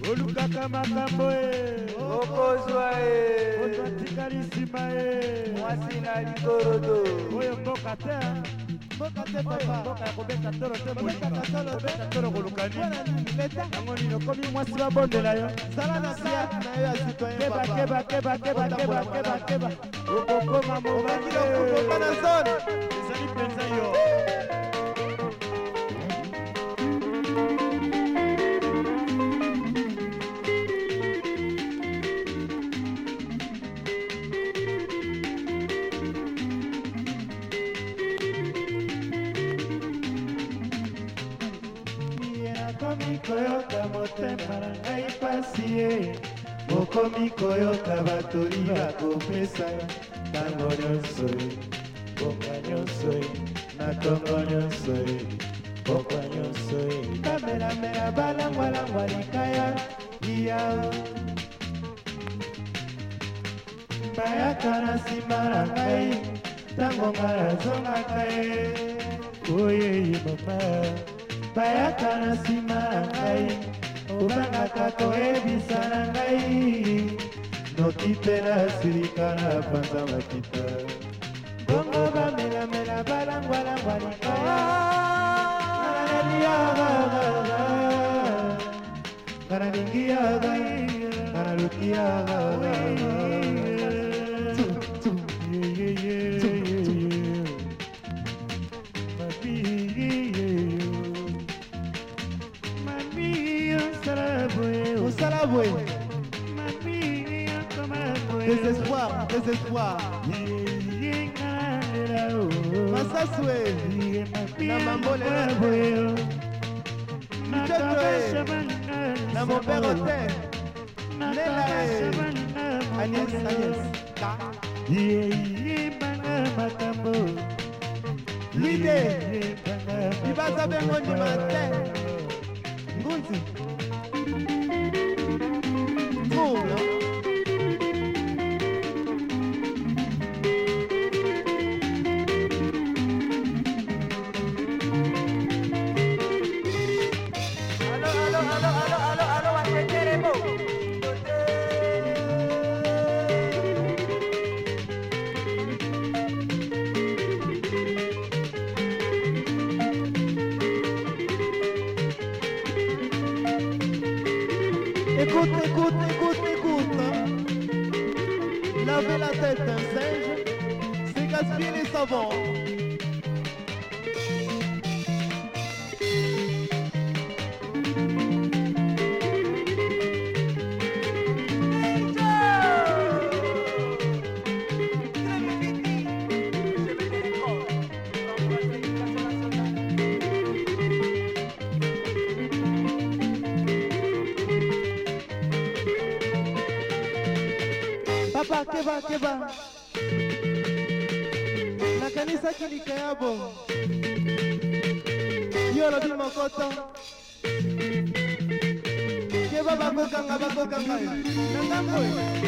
olukaka makambo okozwa otwatikali nsima mwasi na likorodo oyo mboka te papa mboka ya kobeta tolo te kobeta tolo kolukani yango nini okomi mwasi babondela yo zala na sia na yo ya citoyen keba okokoma mobangilokukoka na zone ezali mpenza yo Mokomi koyoka motema na ngai pasi ye mokomi koyoka batoli bakopesa ntango nyonso ye bonga nyonso ye na tongo nyonso ye pokwa nyonso ye kamelamela balangwalangwa likaya iyao bayaka na nsima na ngai ntango ngai azongaka ye oyeye mama bayaka na nsima na ngai obangaka koyebisa na ngai noki mpe nasilika na panza makita bongo bamelamela balangwalangwa likaya nganalingi yaga nganaluki yaga Désespoir, désespoir. Masaswe, na mambole na na mon père hôtel. Lela Agnès, Agnès. L'idée, il va savoir mon matin. Ngunzi. Moula. Écoute, écoute, écoute, écoute. Laver la tête d'un singe, c'est gaspiller les savons. Papa, keba na kanisa kilika yabo yo lobi mokoto keba bakokanga na ngambo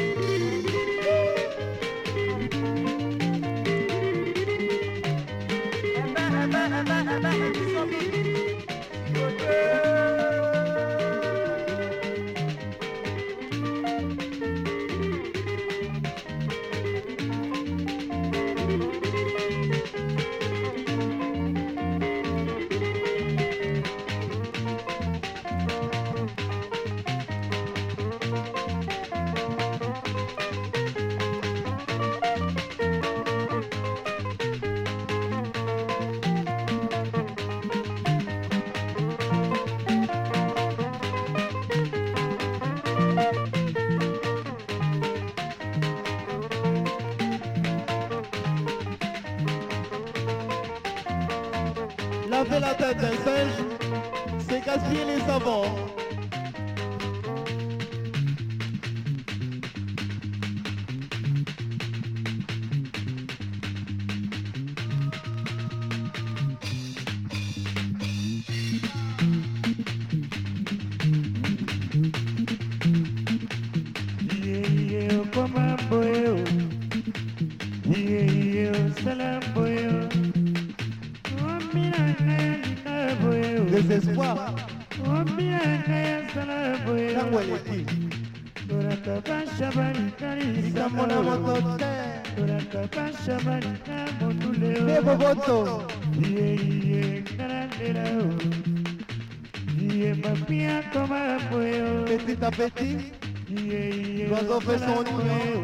Laver la tête d'un singe, c'est gaspiller les savons. Désespoir. ntango eleki likambo na moto te nde boboto petit à petit l'oiseau fait son nid.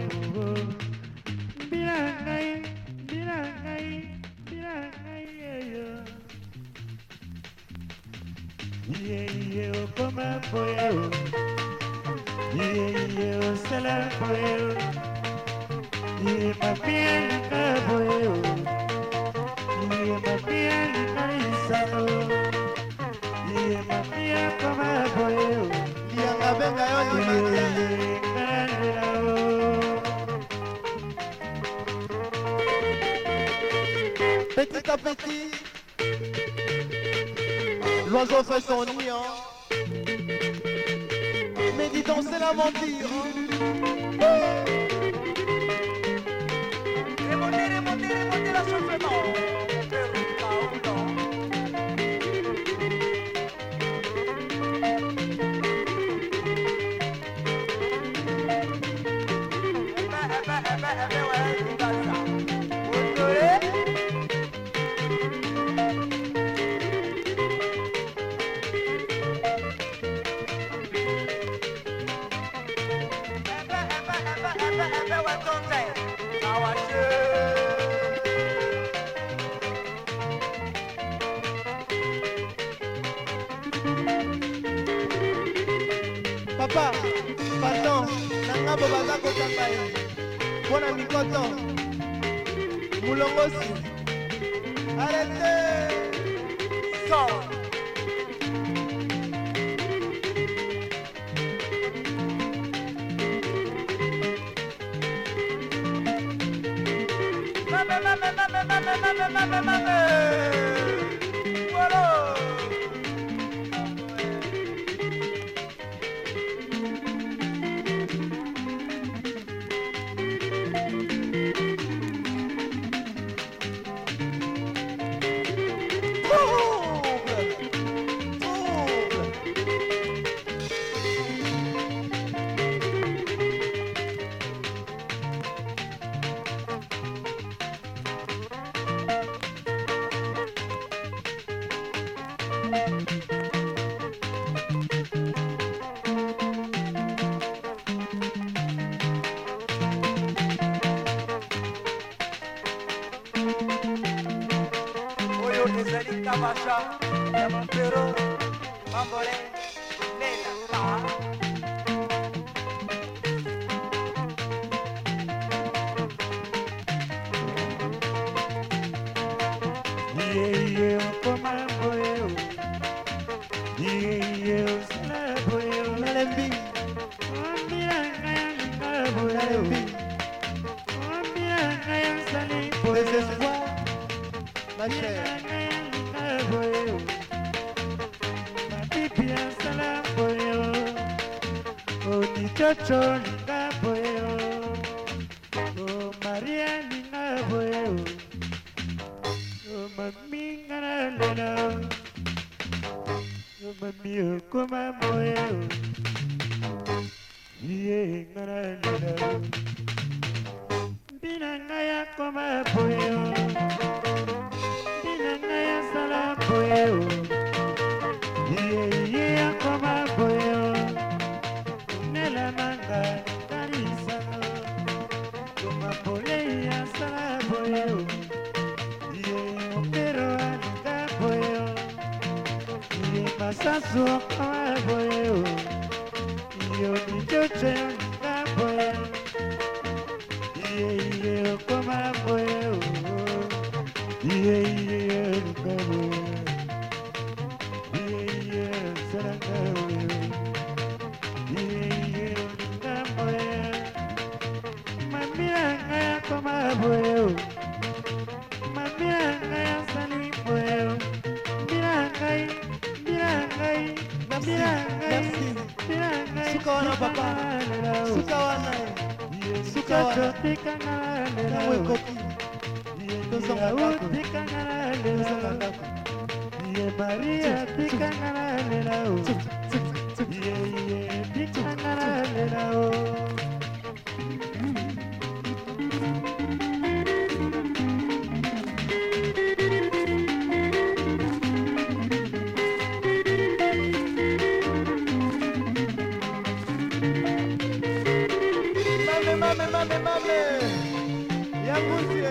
Petit à petit, l'oiseau fait son nid, hein. Mais dis donc, c'est l'aventure. Remontez la soufflement. Papa, pardon, nanga bobaza kotanga ye. Bona mikoto, mulongosi. Arrêtez! Sors! Voilà! Kabasha, Yamantero, Mambole, Nena, Désespoir, ma chère. Chocho linga boyo, oh Maria linga boyo, oh mami ngana lela, oh mami okoma boyo, iye ngana lela, bina ngaya koma boyo, bina ngaya sala boyo, iye koma boyo. Sasu kama boyo, iyo ni choche nga boyo, iye kama boyo, iye nga boyo, iye saranga boyo, iye nga boyo, mamia nga kama boyo, mamia nga sani boyo, mirangai. Merci. Sukawana papa. Sukawana. Sukawana. Nawe kopi. Tozonga ndako. Tozonga ndako. Maria tikangana lelo. aimable, aimable. Yangousi